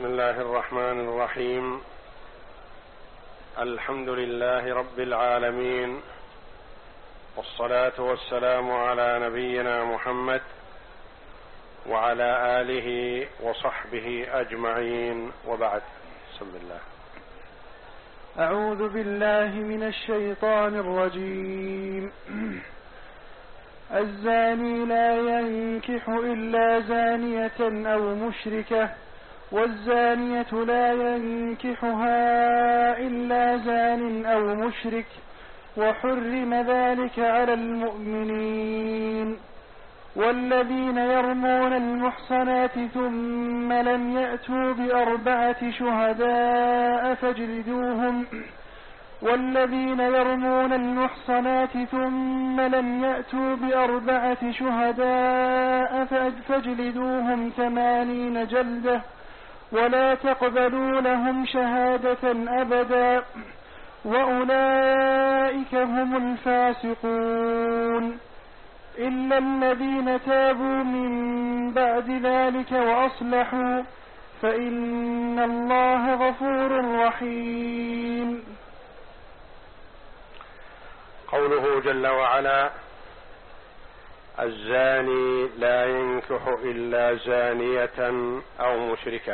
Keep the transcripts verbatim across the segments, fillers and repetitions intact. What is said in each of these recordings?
بسم الله الرحمن الرحيم. الحمد لله رب العالمين، والصلاة والسلام على نبينا محمد وعلى آله وصحبه أجمعين، وبعد. بسم الله. أعوذ بالله من الشيطان الرجيم. الزاني لا ينكح إلا زانية أو مشركة، والزانية لا ينكحها إلا زان أو مشرك، وحرم ذلك على المؤمنين. والذين يرمون المحصنات ثم لم يأتوا بأربعة شهداء فاجلدوهم والذين يرمون المحصنات ثم لم يأتوا بأربعة شهداء فاجلدوهم ثمانين جلدة ولا تقبلوا لهم شهادة أبدا، وأولئك هم الفاسقون، إلا الذين تابوا من بعد ذلك وأصلحوا فإن الله غفور رحيم. قوله جل وعلا: الزاني لا ينكح إلا زانية أو مشركة،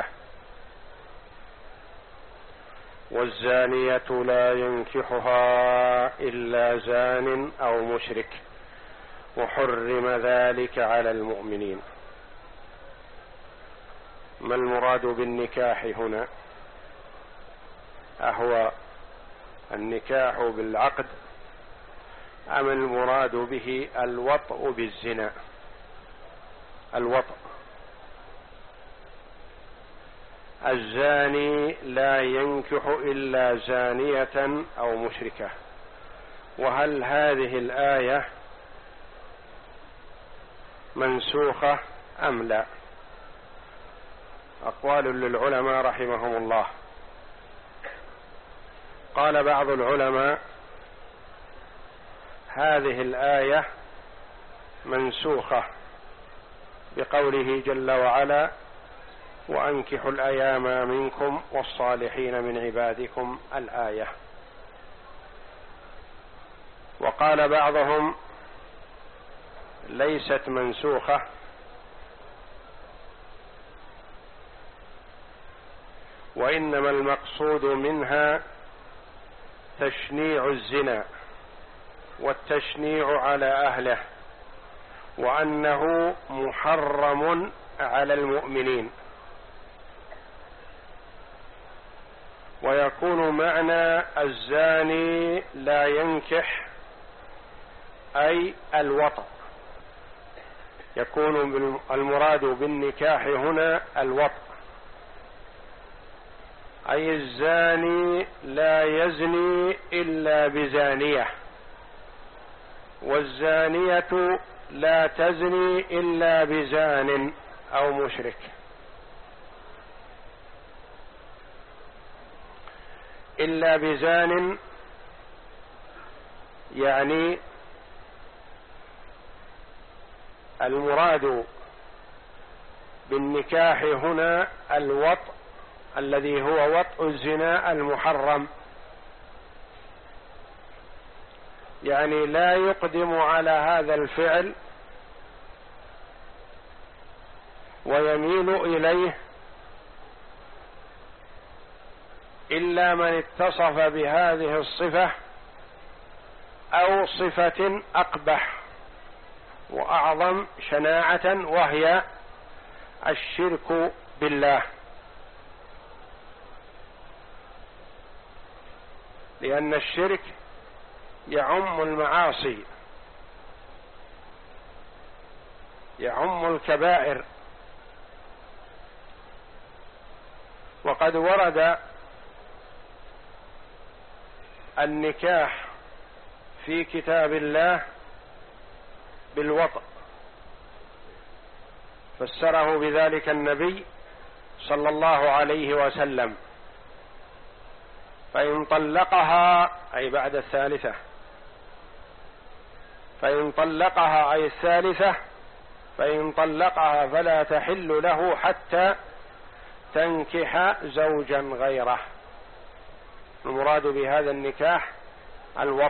والزانية لا ينكحها إلا زان أو مشرك، وحرم ذلك على المؤمنين. ما المراد بالنكاح هنا؟ أهو النكاح بالعقد أم المراد به الوطء بالزنا؟ الوطء. الزاني لا ينكح إلا زانية أو مشركة. وهل هذه الآية منسوخة أم لا؟ أقوال للعلماء رحمهم الله. قال بعض العلماء: هذه الآية منسوخة بقوله جل وعلا: وأنكحوا الأيام منكم والصالحين من عبادكم، الآية. وقال بعضهم: ليست منسوخة، وإنما المقصود منها تشنيع الزنا والتشنيع على أهله، وأنه محرم على المؤمنين. ويكون معنى الزاني لا ينكح أي الوطء، يكون المراد بالنكاح هنا الوطء، أي الزاني لا يزني إلا بزانية، والزانية لا تزني إلا بزان أو مشرك. إلا بزان يعني المراد بالنكاح هنا الوطء الذي هو وطء الزنا المحرم، يعني لا يقدم على هذا الفعل ويميل إليه إلا من اتصف بهذه الصفة أو صفة أقبح وأعظم شناعة، وهي الشرك بالله، لأن الشرك يعم المعاصي، يعم الكبائر. وقد ورد النكاح في كتاب الله بالوطء، فسره بذلك النبي صلى الله عليه وسلم: فإن طلقها أي بعد الثالثة، فإن طلقها أي الثالثة، فإن طلقها فلا تحل له حتى تنكح زوجا غيره. المراد بهذا النكاح الوطء،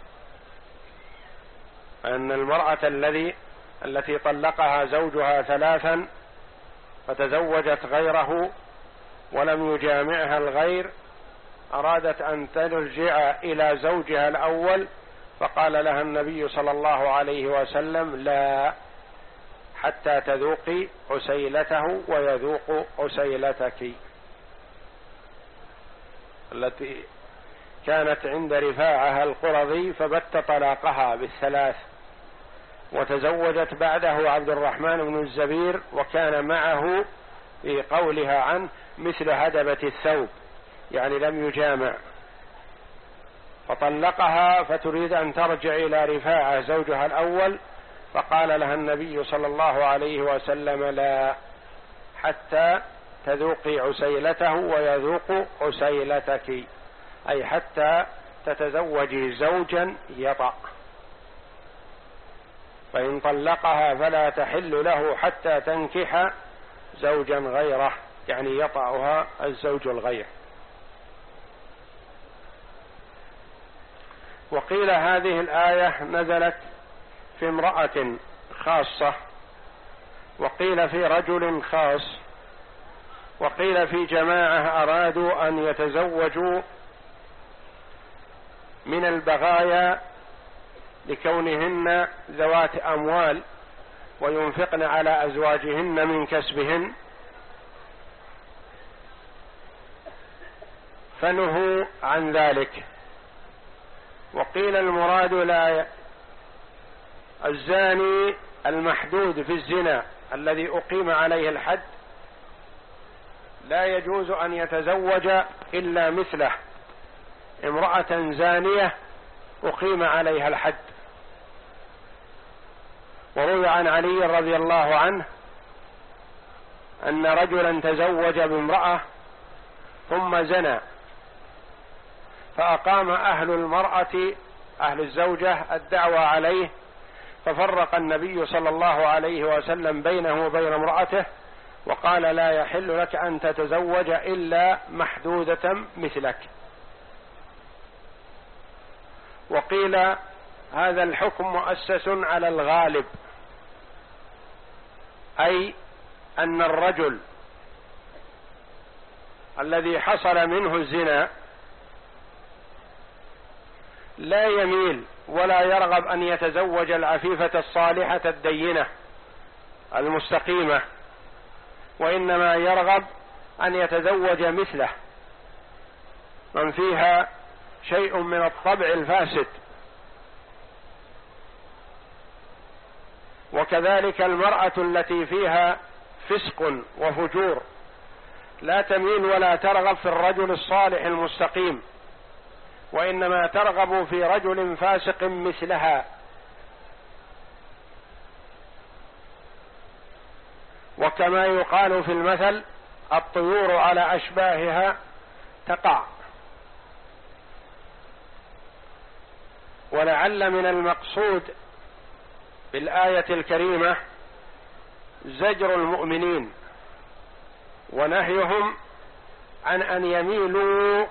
أن المرأة الذي التي طلقها زوجها ثلاثا فتزوجت غيره ولم يجامعها الغير، أرادت أن ترجع إلى زوجها الأول، فقال لها النبي صلى الله عليه وسلم: لا، حتى تذوقي عسيلته ويذوق عسيلتك، التي كانت عند رفاعة القرظي فبت طلاقها بالثلاث، وتزوجت بعده عبد الرحمن بن الزبير، وكان معه في قولها عنه مثل هدبة الثوب، يعني لم يجامع، فطلقها فتريد أن ترجع إلى رفاعة زوجها الأول، فقال لها النبي صلى الله عليه وسلم: لا، حتى تذوقي عسيلته ويذوق عسيلتك، أي حتى تتزوجي زوجا يطأ، فإن طلقها فلا تحل له حتى تنكح زوجا غيره، يعني يطأها الزوج الغير. وقيل هذه الآية نزلت في امرأة خاصة، وقيل في رجل خاص، وقيل في جماعة أرادوا أن يتزوجوا من البغايا لكونهن ذوات أموال وينفقن على أزواجهن من كسبهن، فنهوا عن ذلك. وقيل المراد لا الزاني المحدود في الزنا الذي أقيم عليه الحد لا يجوز أن يتزوج إلا مثله، امرأة زانية أقيم عليها الحد. وروي عن علي رضي الله عنه أن رجلا تزوج بامرأة ثم زنى، فأقام أهل المرأة أهل الزوجة الدعوى عليه، ففرق النبي صلى الله عليه وسلم بينه وبين امرأته، وقال: لا يحل لك أن تتزوج إلا محدودة مثلك. وقيل هذا الحكم مؤسس على الغالب، أي أن الرجل الذي حصل منه الزنا لا يميل ولا يرغب أن يتزوج العفيفة الصالحة الدينة المستقيمة، وإنما يرغب أن يتزوج مثله من فيها شيء من الطبع الفاسد. وكذلك المرأة التي فيها فسق وفجور لا تميل ولا ترغب في الرجل الصالح المستقيم، وإنما ترغب في رجل فاسق مثلها. وكما يقال في المثل: الطيور على أشباهها تقع. ولعل من المقصود بالآية الكريمة زجر المؤمنين ونهيهم عن أن يميلوا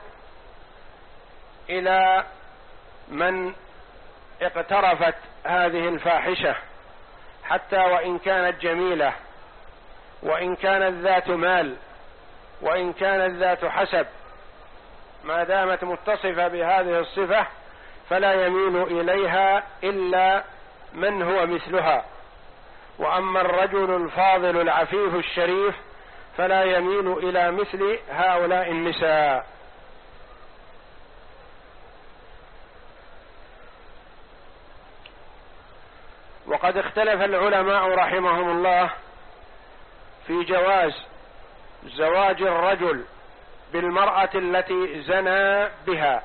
إلى من اقترفت هذه الفاحشة، حتى وإن كانت جميلة، وإن كانت ذات مال، وإن كانت ذات حسب، ما دامت متصفة بهذه الصفة فلا يميل إليها إلا من هو مثلها. وأما الرجل الفاضل العفيف الشريف فلا يميل إلى مثل هؤلاء النساء. وقد اختلف العلماء رحمهم الله في جواز زواج الرجل بالمرأة التي زنى بها،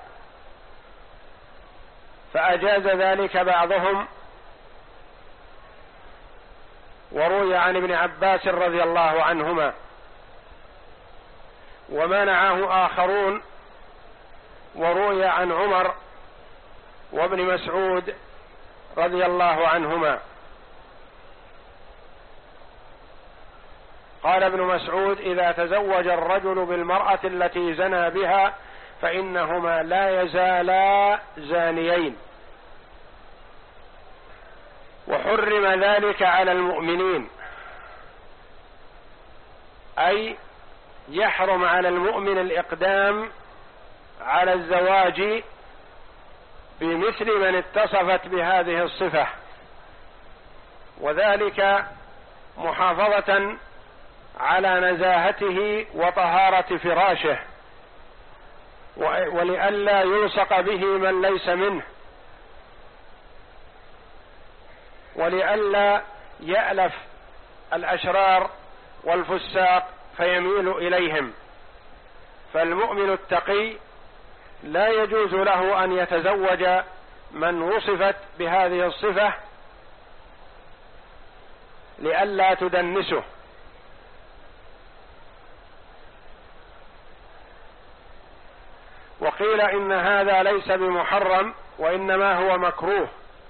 فأجاز ذلك بعضهم، وروي عن ابن عباس رضي الله عنهما، ومنعه آخرون، وروي عن عمر وابن مسعود رضي الله عنهما. قال ابن مسعود: إذا تزوج الرجل بالمرأة التي زنى بها فإنهما لا يزالا زانيين. وحرم ذلك على المؤمنين، أي يحرم على المؤمن الإقدام على الزواج بمثل من اتصفت بهذه الصفة، وذلك محافظة على نزاهته وطهارة فراشه، ولئلا يلصق به من ليس منه، ولئلا يألف الأشرار والفساق فيميل إليهم. فالمؤمن التقي لا يجوز له أن يتزوج من وصفت بهذه الصفة لئلا تدنسه. وقيل إن هذا ليس بمحرم وإنما هو مكروه،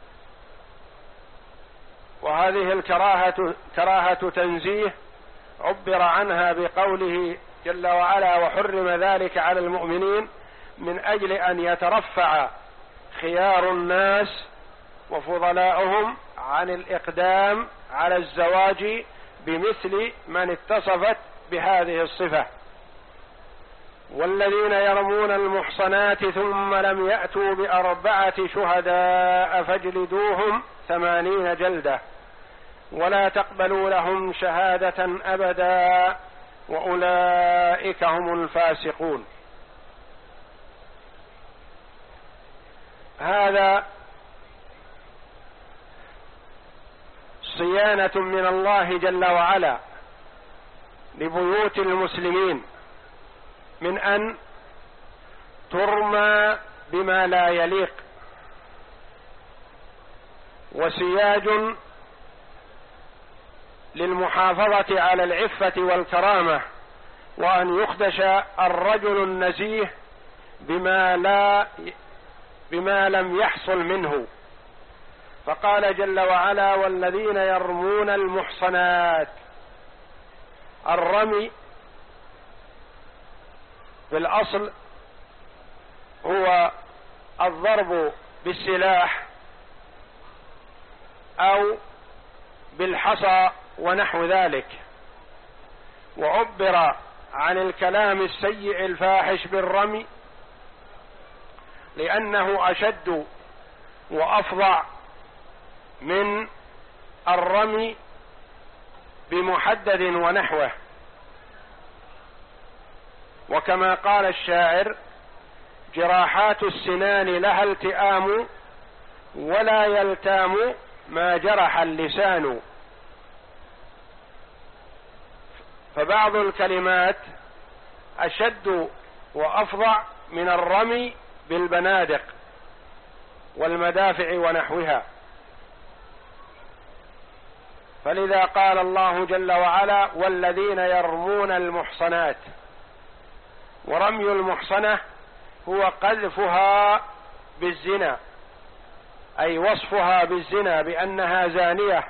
وهذه الكراهة كراهة تنزيه عبر عنها بقوله جل وعلا: وحرم ذلك على المؤمنين، من أجل أن يترفع خيار الناس وفضلاؤهم عن الإقدام على الزواج بمثل من اتصفت بهذه الصفة. والذين يرمون المحصنات ثم لم يأتوا بأربعة شهداء فاجلدوهم ثمانين جلدة ولا تقبلوا لهم شهادة أبدا وأولئك هم الفاسقون. هذا صيانة من الله جل وعلا لبيوت المسلمين من أن ترمى بما لا يليق، وسياج للمحافظة على العفة والكرامة، وأن يخدش الرجل النزيه بما لا بما لم يحصل منه. فقال جل وعلا: والذين يرمون المحصنات. الرمي بالأصل هو الضرب بالسلاح أو بالحصى ونحو ذلك، وعبر عن الكلام السيء الفاحش بالرمي لأنه أشد وأفظع من الرمي بمحدد ونحوه. وكما قال الشاعر: جراحات السنان لها التئام ولا يلتام ما جرح اللسان. فبعض الكلمات أشد وأفظع من الرمي بالبنادق والمدافع ونحوها. فلذا قال الله جل وعلا: والذين يرمون المحصنات. ورمي المحصنة هو قذفها بالزنا، أي وصفها بالزنا بأنها زانية.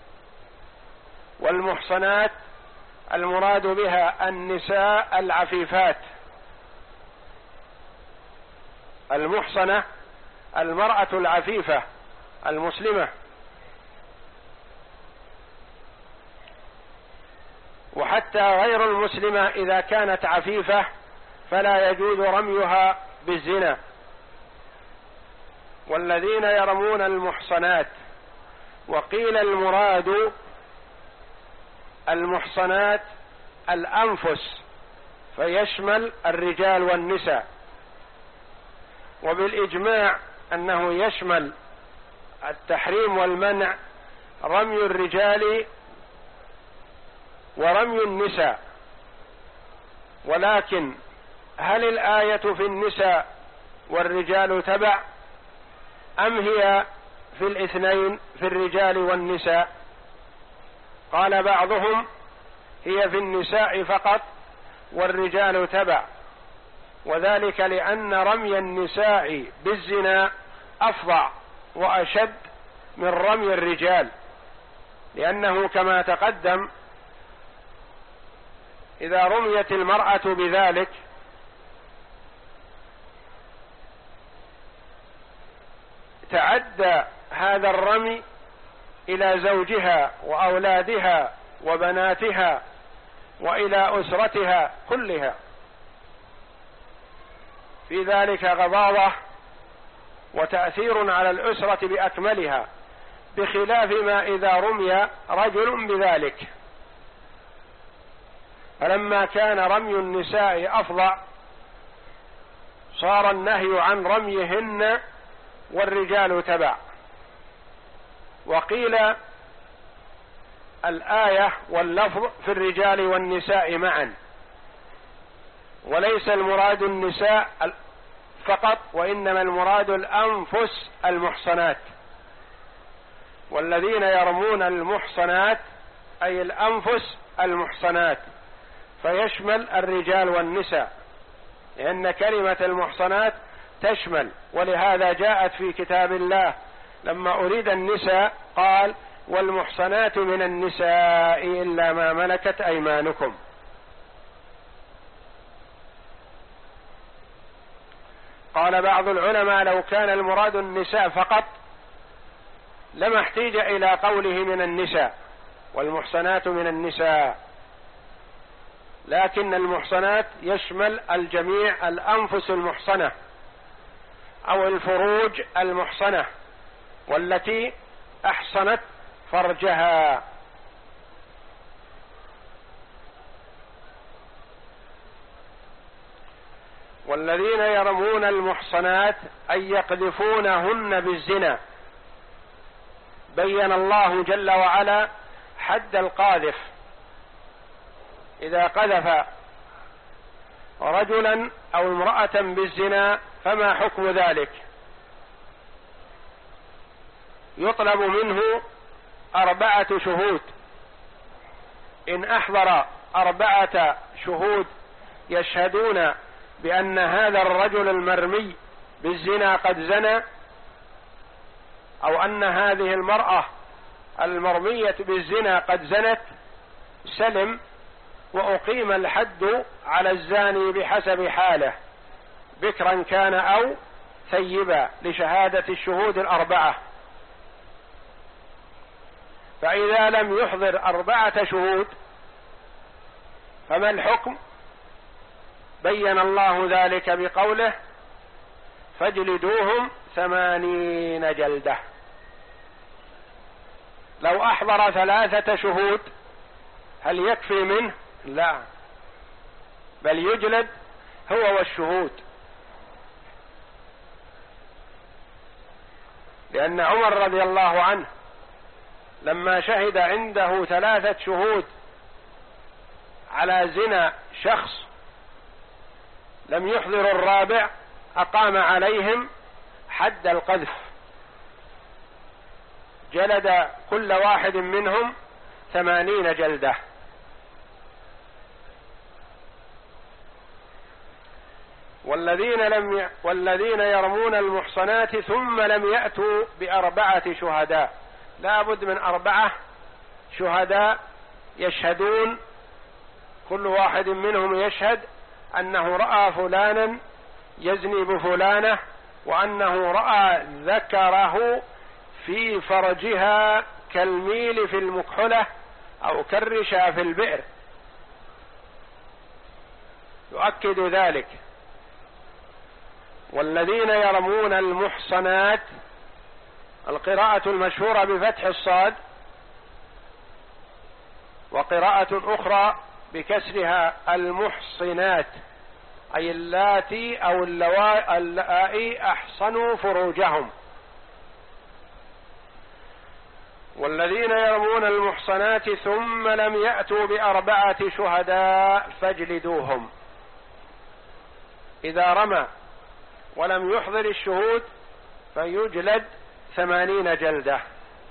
والمحصنات المراد بها النساء العفيفات. المحصنة المرأة العفيفة المسلمة. وحتى غير المسلمة إذا كانت عفيفة فلا يجوز رميها بالزنا. والذين يرمون المحصنات. وقيل المراد المحصنات الأنفس، فيشمل الرجال والنساء. وبالإجماع أنه يشمل التحريم والمنع رمي الرجال ورمي النساء. ولكن هل الآية في النساء والرجال تبع، أم هي في الاثنين في الرجال والنساء؟ قال بعضهم: هي في النساء فقط والرجال تبع، وذلك لأن رمي النساء بالزنا أفظع وأشد من رمي الرجال، لأنه كما تقدم إذا رميت المرأة بذلك تعدى هذا الرمي إلى زوجها وأولادها وبناتها وإلى أسرتها كلها، في ذلك غضاضة وتأثير على الأسرة بأكملها، بخلاف ما إذا رمي رجل بذلك. فلما كان رمي النساء أفظع صار النهي عن رميهن والرجال تبع. وقيل الآية واللفظ في الرجال والنساء معا، وليس المراد النساء فقط، وإنما المراد الأنفس المحصنات. والذين يرمون المحصنات أي الأنفس المحصنات، فيشمل الرجال والنساء، لأن كلمة المحصنات تشمل. ولهذا جاءت في كتاب الله لما أريد النساء قال والمحصنات من النساء إلا ما ملكت أيمانكم. قال بعض العلماء لو كان المراد النساء فقط لما احتيج إلى قوله من النساء والمحصنات من النساء، لكن المحصنات يشمل الجميع، الأنفس المحصنة أو الفروج المحصنة والتي أحصنت فرجها. والذين يرمون المحصنات أي يقذفونهن بالزنا، بين الله جل وعلا حد القاذف. إذا قذف رجلا أو امرأة بالزنا فما حكم ذلك؟ يطلب منه أربعة شهود، إن أحضر أربعة شهود يشهدون بأن هذا الرجل المرمي بالزنا قد زنى، أو أن هذه المرأة المرمية بالزنا قد زنت، سلم وأقيم الحد على الزاني بحسب حاله، بكرا كان أو ثيبا، لشهادة الشهود الأربعة. فإذا لم يحضر أربعة شهود فما الحكم؟ بين الله ذلك بقوله فاجلدوهم ثمانين جلدة. لو أحضر ثلاثة شهود هل يكفي منه؟ لا، بل يجلد هو والشهود، لأن عمر رضي الله عنه لما شهد عنده ثلاثة شهود على زنا شخص لم يحضر الرابع أقام عليهم حد القذف، جلد كل واحد منهم ثمانين جلدة. والذين لم ي... والذين يرمون المحصنات ثم لم يأتوا بأربعة شهداء، لا بد من أربعة شهداء يشهدون، كل واحد منهم يشهد أنه رأى فلانا يزني بفلانة، وأنه رأى ذكره في فرجها كالميل في المكحلة أو كالرشا في البئر، يؤكد ذلك. والذين يرمون المحصنات، القراءة المشهورة بفتح الصاد، وقراءة أخرى بكسرها المحصنات، أي اللاتي أو اللائي أحصنوا فروجهم. والذين يرمون المحصنات ثم لم يأتوا بأربعة شهداء فاجلدوهم. إذا رمى ولم يحضر الشهود فيجلد ثمانين جلدة،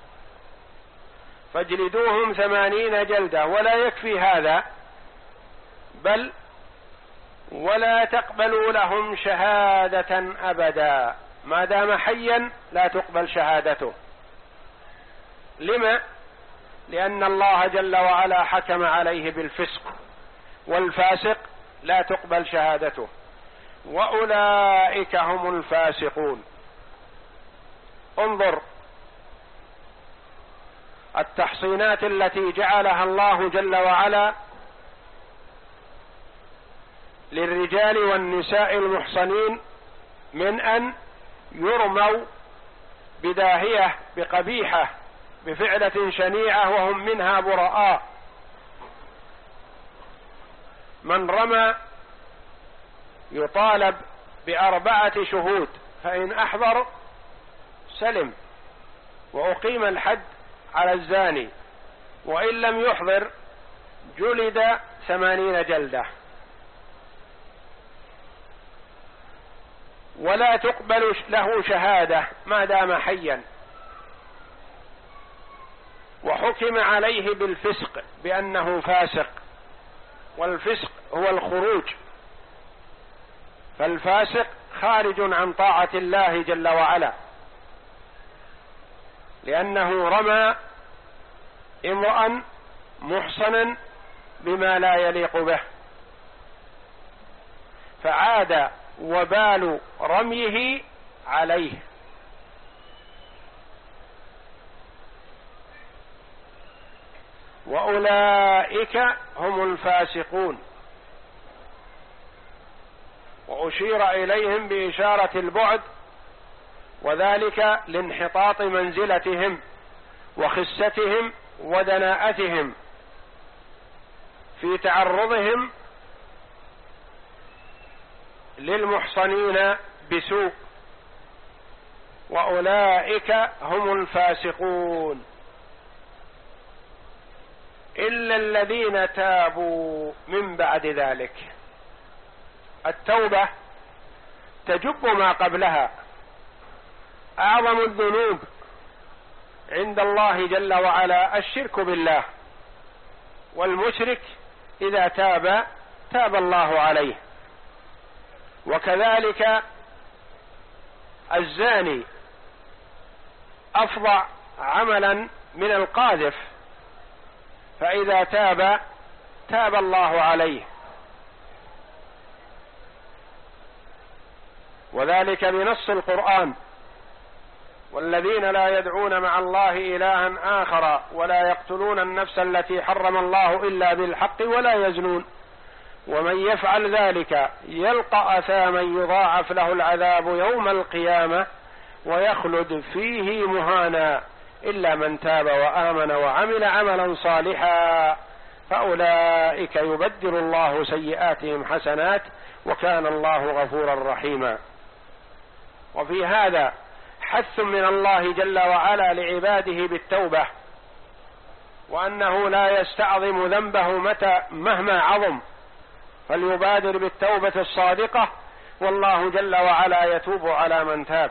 فاجلدوهم ثمانين جلدة. ولا يكفي هذا، بل ولا تقبلوا لهم شهادة أبدا، ما دام حيا لا تقبل شهادته. لما؟ لأن الله جل وعلا حكم عليه بالفسق، والفاسق لا تقبل شهادته، وأولئك هم الفاسقون. انظر التحصينات التي جعلها الله جل وعلا للرجال والنساء المحصنين من أن يرموا بداهية بقبيحة بفعلة شنيعة وهم منها براء. من رمى يطالب بأربعة شهود، فإن أحضر سلم وأقيم الحد على الزاني، وإن لم يحضر جلد ثمانين جلدة، ولا تقبل له شهادة ما دام حيا، وحكم عليه بالفسق بأنه فاسق، والفسق هو الخروج، فالفاسق خارج عن طاعة الله جل وعلا، لأنه رمى امرأ محصنا بما لا يليق به، فعاد وبال رميه عليه. وأولئك هم الفاسقون، وأشير إليهم بإشارة البعد، وذلك لانحطاط منزلتهم وخستهم ودناءتهم في تعرضهم للمحصنين بسوء. وأولئك هم الفاسقون إلا الذين تابوا من بعد ذلك. التوبة تجب ما قبلها. أعظم الذنوب عند الله جل وعلا الشرك بالله، والمشرك إذا تاب تاب الله عليه، وكذلك الزاني أفظع عملا من القاذف، فإذا تاب تاب الله عليه، وذلك بنص القرآن: والذين لا يدعون مع الله إلها آخر ولا يقتلون النفس التي حرم الله إلا بالحق ولا يزنون ومن يفعل ذلك يلقى أثاما يضاعف له العذاب يوم القيامة ويخلد فيه مهانا إلا من تاب وآمن وعمل عملا صالحا فأولئك يبدل الله سيئاتهم حسنات وكان الله غفورا رحيما. وفي هذا حث من الله جل وعلا لعباده بالتوبة، وأنه لا يستعظم ذنبه متى مهما عظم، فليبادر بالتوبة الصادقة، والله جل وعلا يتوب على من تاب.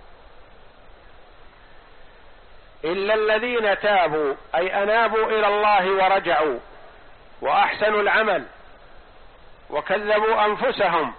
إلا الذين تابوا أي أنابوا إلى الله ورجعوا وأحسنوا العمل وكذبوا أنفسهم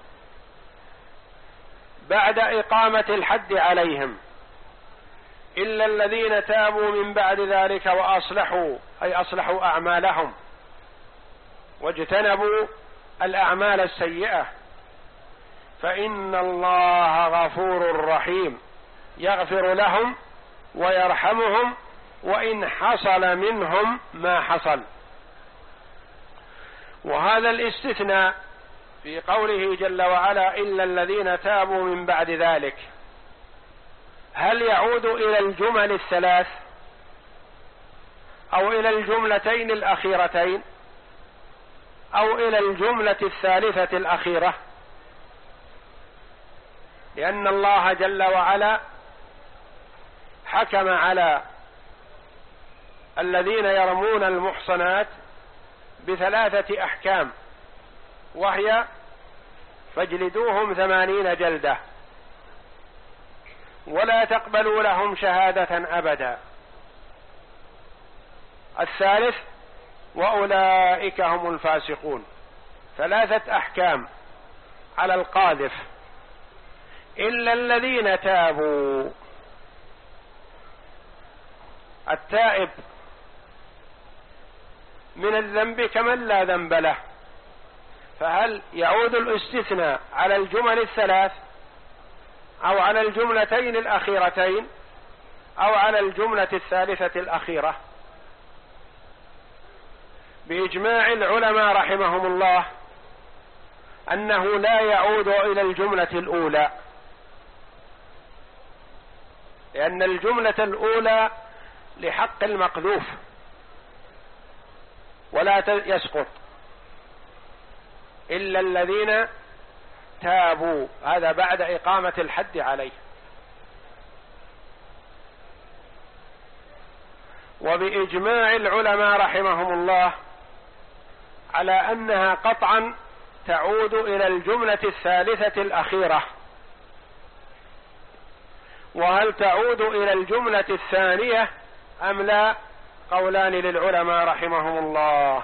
بعد إقامة الحد عليهم. إلا الذين تابوا من بعد ذلك وأصلحوا أي أصلحوا أعمالهم واجتنبوا الأعمال السيئة، فإن الله غفور رحيم يغفر لهم ويرحمهم وإن حصل منهم ما حصل. وهذا الاستثناء في قوله جل وعلا إلا الذين تابوا من بعد ذلك، هل يعود إلى الجمل الثلاث أو إلى الجملتين الأخيرتين أو إلى الجملة الثالثة الأخيرة؟ لأن الله جل وعلا حكم على الذين يرمون المحصنات بثلاثة أحكام، وهي فاجلدوهم ثمانين جلدة ولا تقبلوا لهم شهادة أبدا. الثالث وأولئك هم الفاسقون. ثلاثة أحكام على القاذف. إلا الذين تابوا، التائب من الذنب كمن لا ذنب له فهل يعود الاستثناء على الجمل الثلاث أو على الجملتين الأخيرتين أو على الجملة الثالثة الأخيرة؟ بإجماع العلماء رحمهم الله أنه لا يعود إلى الجملة الأولى، لأن الجملة الأولى لحق المقذوف ولا يسقط إلا الذين تابوا، هذا بعد إقامة الحد عليه. وبإجماع العلماء رحمهم الله على أنها قطعا تعود إلى الجملة الثالثة الأخيرة. وهل تعود إلى الجملة الثانية أم لا؟ قولان للعلماء رحمهم الله.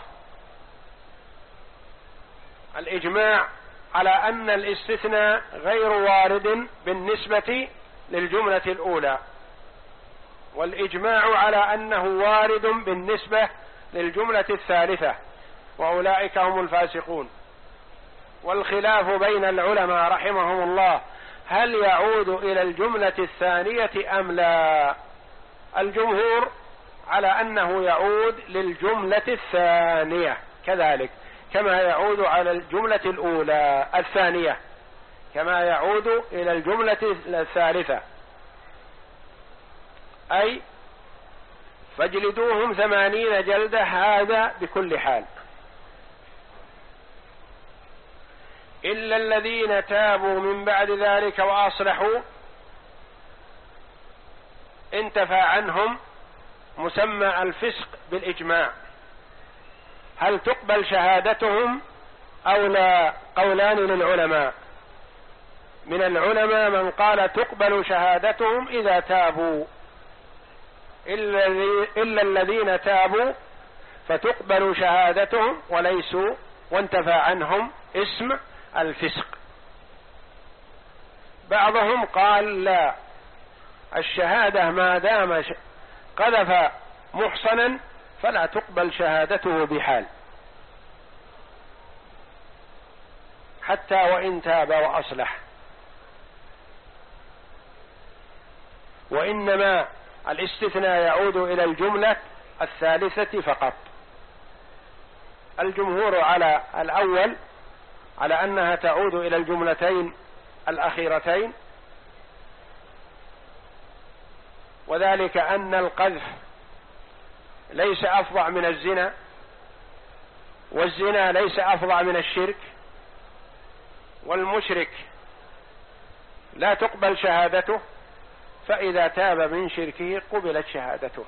الإجماع على أن الاستثناء غير وارد بالنسبة للجملة الأولى، والإجماع على أنه وارد بالنسبة للجملة الثالثة، وأولئك هم الفاسقون. والخلاف بين العلماء رحمهم الله هل يعود إلى الجملة الثانية أم لا؟ الجمهور على أنه يعود للجملة الثانية كذلك، كما يعود على الجملة الأولى الثانية، كما يعود إلى الجملة الثالثة، أي فاجلدوهم ثمانين جلدة، هذا بكل حال. إلا الذين تابوا من بعد ذلك وأصلحوا انتفى عنهم مسمى الفسق بالإجماع. هل تقبل شهادتهم أو لا؟ قولان للعلماء. من العلماء من قال تقبل شهادتهم إذا تابوا، إلا الذين تابوا فتقبل شهادتهم وليسوا وانتفى عنهم اسم الفسق. بعضهم قال لا، الشهادة ما دام قذف محصنا فلا تقبل شهادته بحال حتى وإن تاب وأصلح، وإنما الاستثناء يعود إلى الجملة الثالثة فقط. الجمهور على الأول على أنها تعود إلى الجملتين الأخيرتين، وذلك أن القذف ليس أفظع من الزنا، والزنا ليس أفظع من الشرك، والمشرك لا تقبل شهادته، فإذا تاب من شركه قبلت شهادته.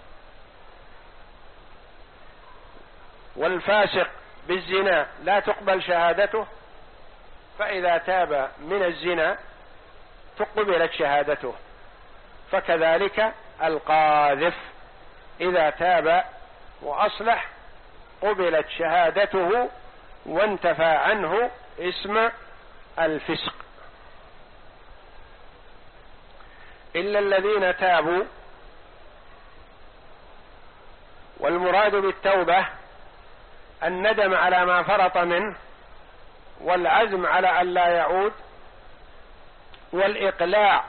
والفاسق بالزنا لا تقبل شهادته، فإذا تاب من الزنا تقبلت شهادته. فكذلك القاذف إذا تاب وأصلح قبلت شهادته وانتفى عنه اسم الفسق. إلا الذين تابوا، والمراد بالتوبة الندم على ما فرط منه، والعزم على أن لا يعود، والإقلاع.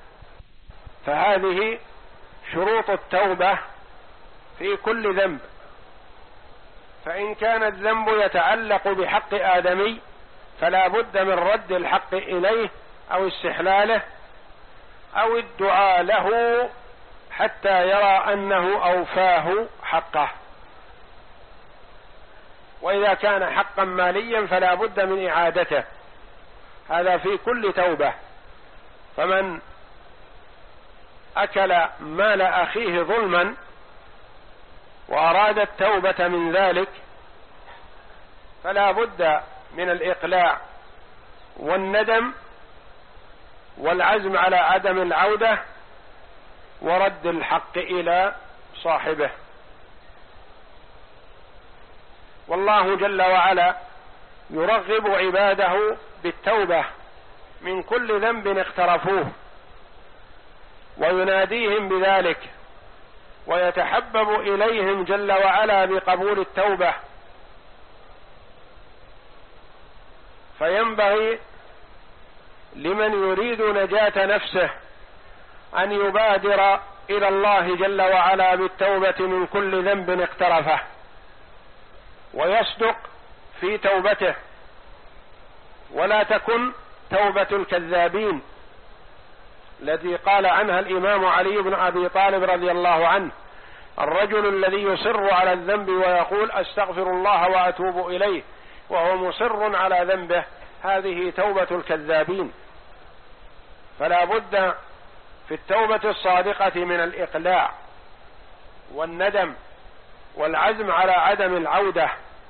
فهذه شروط التوبة في كل ذنب. فإن كان الذنب يتعلق بحق آدمي فلا بد من رد الحق إليه أو استحلاله أو الدعاء له حتى يرى أنه أوفاه حقه. وإذا كان حقا ماليا فلا بد من إعادته، هذا في كل توبة. فمن أكل مال أخيه ظلما وأراد التوبة من ذلك فلا بد من الإقلاع والندم والعزم على عدم العودة ورد الحق إلى صاحبه. والله جل وعلا يرغب عباده بالتوبة من كل ذنب اقترفوه، ويناديهم بذلك، ويتحبب إليهم جل وعلا بقبول التوبة. فينبغي لمن يريد نجاة نفسه أن يبادر إلى الله جل وعلا بالتوبة من كل ذنب اقترفه، ويصدق في توبته، ولا تكن توبة الكذابين التي قال عنها الإمام علي بن أبي طالب رضي الله عنه: الرجل الذي يصر على الذنب ويقول أستغفر الله وأتوب إليه وهو مصر على ذنبه، هذه توبة الكذابين. فلا بد في التوبة الصادقة من الإقلاع والندم والعزم على عدم العودة،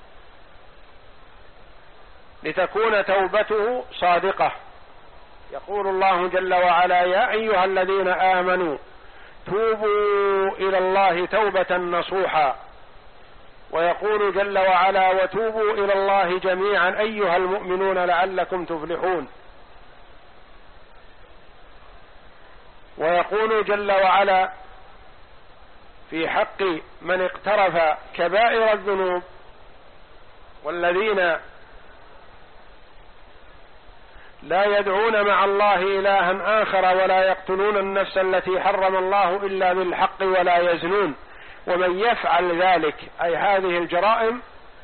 لتكون توبته صادقة. يقول الله جل وعلا: يا أيها الذين آمنوا توبوا إلى الله توبة نصوحا. ويقول جل وعلا: وتوبوا إلى الله جميعا أيها المؤمنون لعلكم تفلحون. ويقول جل وعلا في حق من اقترف كبائر الذنوب: والذين لا يدعون مع الله إلها آخر ولا يقتلون النفس التي حرم الله إلا بالحق ولا يزنون ومن يفعل ذلك، أي هذه الجرائم،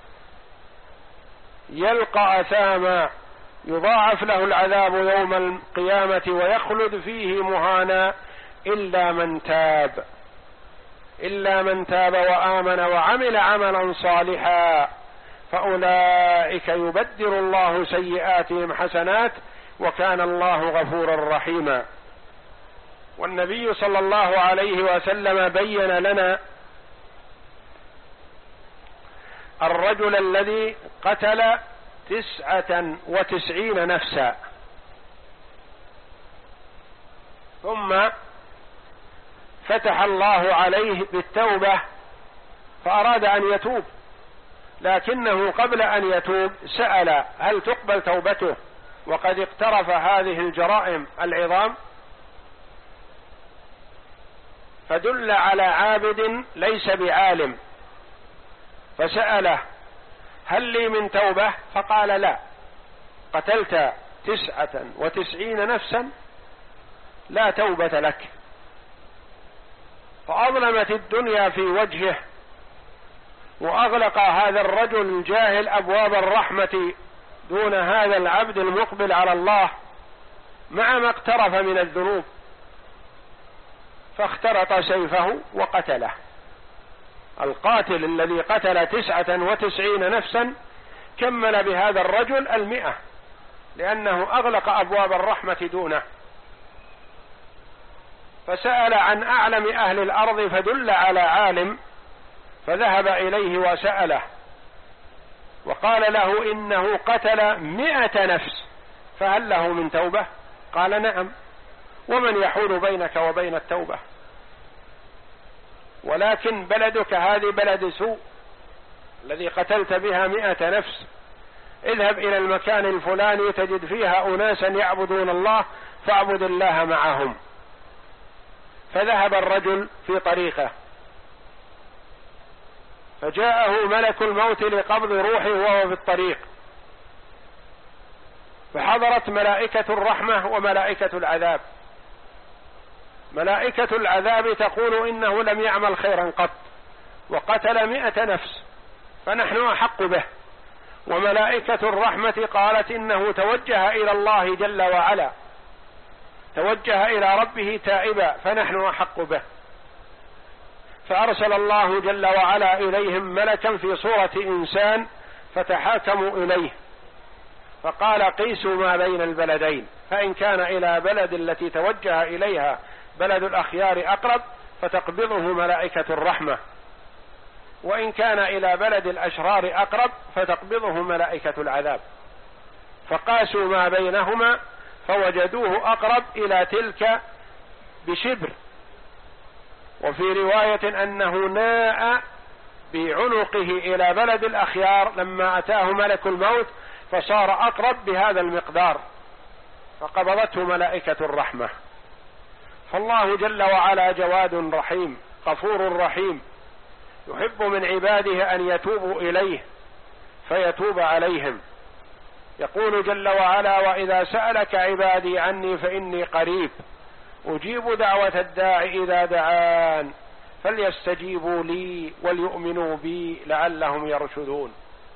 يلقى أثاما يضاعف له العذاب يوم القيامة ويخلد فيه مهانا إلا من تاب إلا من تاب وآمن وعمل عملا صالحا فأولئك يبدل الله سيئاتهم حسنات وكان الله غفورا رحيما. والنبي صلى الله عليه وسلم بين لنا الرجل الذي قتل تسعة وتسعين نفسا ثم فتح الله عليه بالتوبة فأراد أن يتوب، لكنه قبل أن يتوب سأل: هل تقبل توبته وقد اقترف هذه الجرائم العظام؟ فدل على عابد ليس بعالم، فسأله: هل لي من توبة؟ فقال: لا، قتلت تسعة وتسعين نفسا لا توبة لك. فأظلمت الدنيا في وجهه، وأغلق هذا الرجل الجاهل أبواب الرحمة دون هذا العبد المقبل على الله مع ما اقترف من الذنوب، فاخترط سيفه وقتله. القاتل الذي قتل تسعة وتسعين نفسا كمل بهذا الرجل المئة، لأنه أغلق أبواب الرحمة دونه. فسأل عن أعلم أهل الأرض فدل على عالم، فذهب إليه وسأله وقال له: إنه قتل مئة نفس فهل له من توبة؟ قال: نعم. ومن يحول بينك وبين التوبة؟ ولكن بلدك هذه بلد سوء الذي قتلت بها مئة نفس، اذهب إلى المكان الفلاني تجد فيها أناسا يعبدون الله فاعبد الله معهم. فذهب الرجل في طريقه، فجاءه ملك الموت لقبض روحه وهو في الطريق، فحضرت ملائكة الرحمة وملائكة العذاب. ملائكة العذاب تقول: إنه لم يعمل خيرا قط وقتل مئة نفس فنحن أحق به. وملائكة الرحمة قالت: إنه توجه إلى الله جل وعلا، توجه إلى ربه تائبا فنحن أحق به. فأرسل الله جل وعلا إليهم ملكا في صورة إنسان فتحاكموا إليه، فقال: قيسوا ما بين البلدين، فإن كان إلى بلد التي توجه إليها بلد الأخيار أقرب فتقبضه ملائكة الرحمة، وإن كان إلى بلد الأشرار أقرب فتقبضه ملائكة العذاب. فقاسوا ما بينهما فوجدوه أقرب إلى تلك بشبر. وفي رواية أنه ناء بعنقه إلى بلد الأخيار لما أتاه ملك الموت فصار أقرب بهذا المقدار، فقبضته ملائكة الرحمة. فالله جل وعلا جواد رحيم غفور رحيم، يحب من عباده أن يتوبوا إليه فيتوب عليهم. يقول جل وعلا: وإذا سألك عبادي عني فإني قريب أجيب دعوة الداع إذا دعان فليستجيبوا لي وليؤمنوا بي لعلهم يرشدون.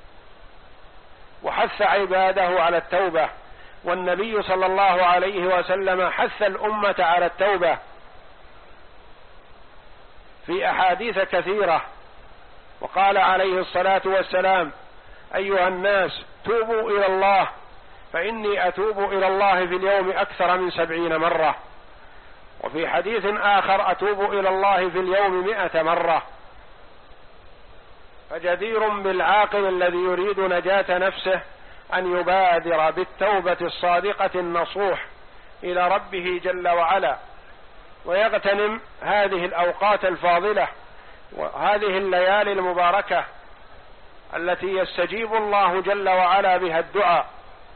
وحث عباده على التوبة، والنبي صلى الله عليه وسلم حث الأمة على التوبة في أحاديث كثيرة، وقال عليه الصلاة والسلام: أيها الناس توبوا إلى الله فإني أتوب إلى الله في اليوم أكثر من سبعين مرة، وفي حديث آخر: أتوب إلى الله في اليوم مئة مرة. فجدير بالعاقل الذي يريد نجاة نفسه أن يبادر بالتوبة الصادقة النصوح إلى ربه جل وعلا، ويغتنم هذه الأوقات الفاضلة وهذه الليالي المباركة التي يستجيب الله جل وعلا بها الدعاء،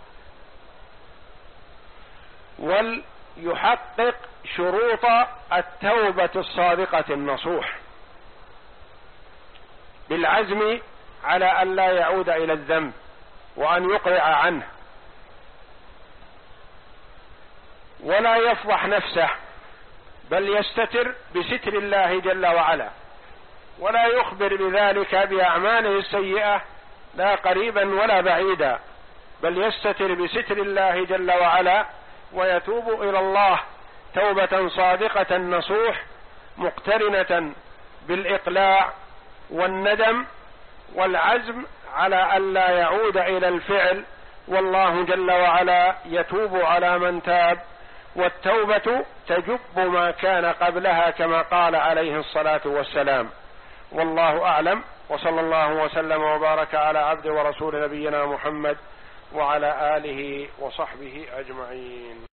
وليحقق شروط التوبة الصادقة النصوح بالعزم على أن لا يعود إلى الذنب وأن يقلع عنه، ولا يفضح نفسه بل يستتر بستر الله جل وعلا، ولا يخبر بذلك بأعماله السيئة لا قريبا ولا بعيدا، بل يستتر بستر الله جل وعلا ويتوب إلى الله توبة صادقة نصوح مقترنة بالإقلاع والندم والعزم على ألا يعود إلى الفعل، والله جل وعلا يتوب على من تاب، والتوبة تجب ما كان قبلها كما قال عليه الصلاة والسلام. والله أعلم، وصلى الله وسلم وبارك على عبد ورسول نبينا محمد وعلى آله وصحبه أجمعين.